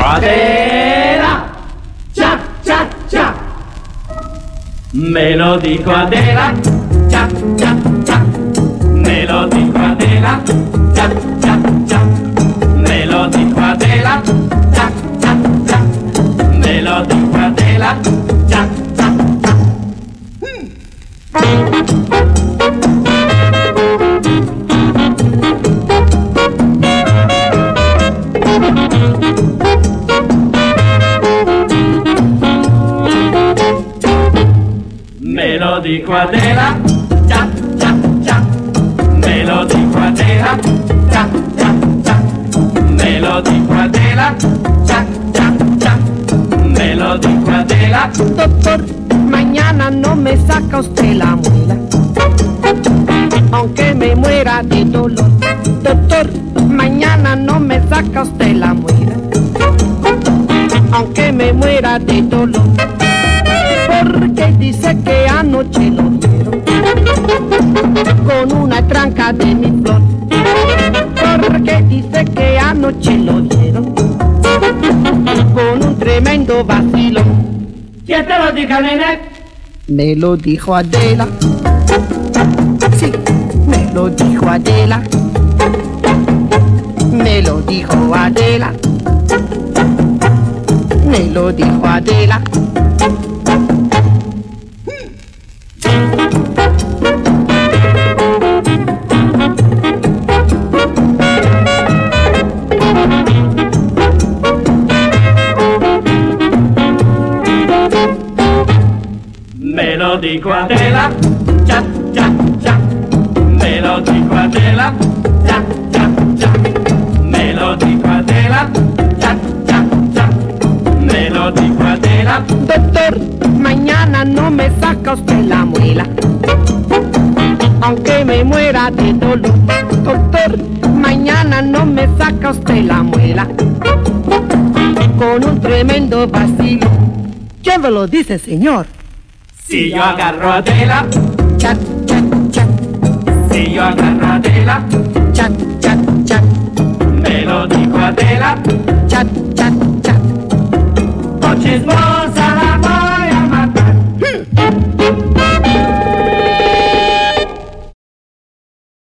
Adela, cha, cha, cha. Me lo dijo Adela, cha, cha, cha. Me lo dijo Adela, cha, cha, cha. Me lo dijo Adela, cha, cha, cha. Me lo dijo Adela, cha, cha, cha. Me lo dijo Adela, cha, cha, cha. Me lo dijo Adela, cha, cha, cha. Me lo dijo Adela, cha, cha, cha. Me lo dijo Adela. Doctor, mañana no me saca usted la muela, aunque me muera de dolor. Doctor, mañana no me saca usted la muela, aunque me muera de dolor. Porque dice que anoche lo vieron con una tranca de mi flor. Porque dice que anoche lo vieron con un tremendo vacilón. ¿Quién te lo dijo, nene? Me lo dijo Adela. Sí, me lo dijo Adela. Me lo dijo Adela. Me lo dijo Adela. Me lo dijo Adela, cha, cha, cha. Me lo dijo Adela, cha, cha, cha. Me lo dijo Adela, cha, cha, cha. Me lo dijo Adela. Doctor, mañana no me saca usted la muela, aunque me muera de dolor. Doctor, mañana no me saca usted la muela, con un tremendo vacío. ¿Quién me lo dice, señor? Si yo agarro a Adela, Cha, cha, cha, si yo agarro a Adela, cha, cha, cha, me lo dijo Adela, cha, cha, cha. oh chismosa.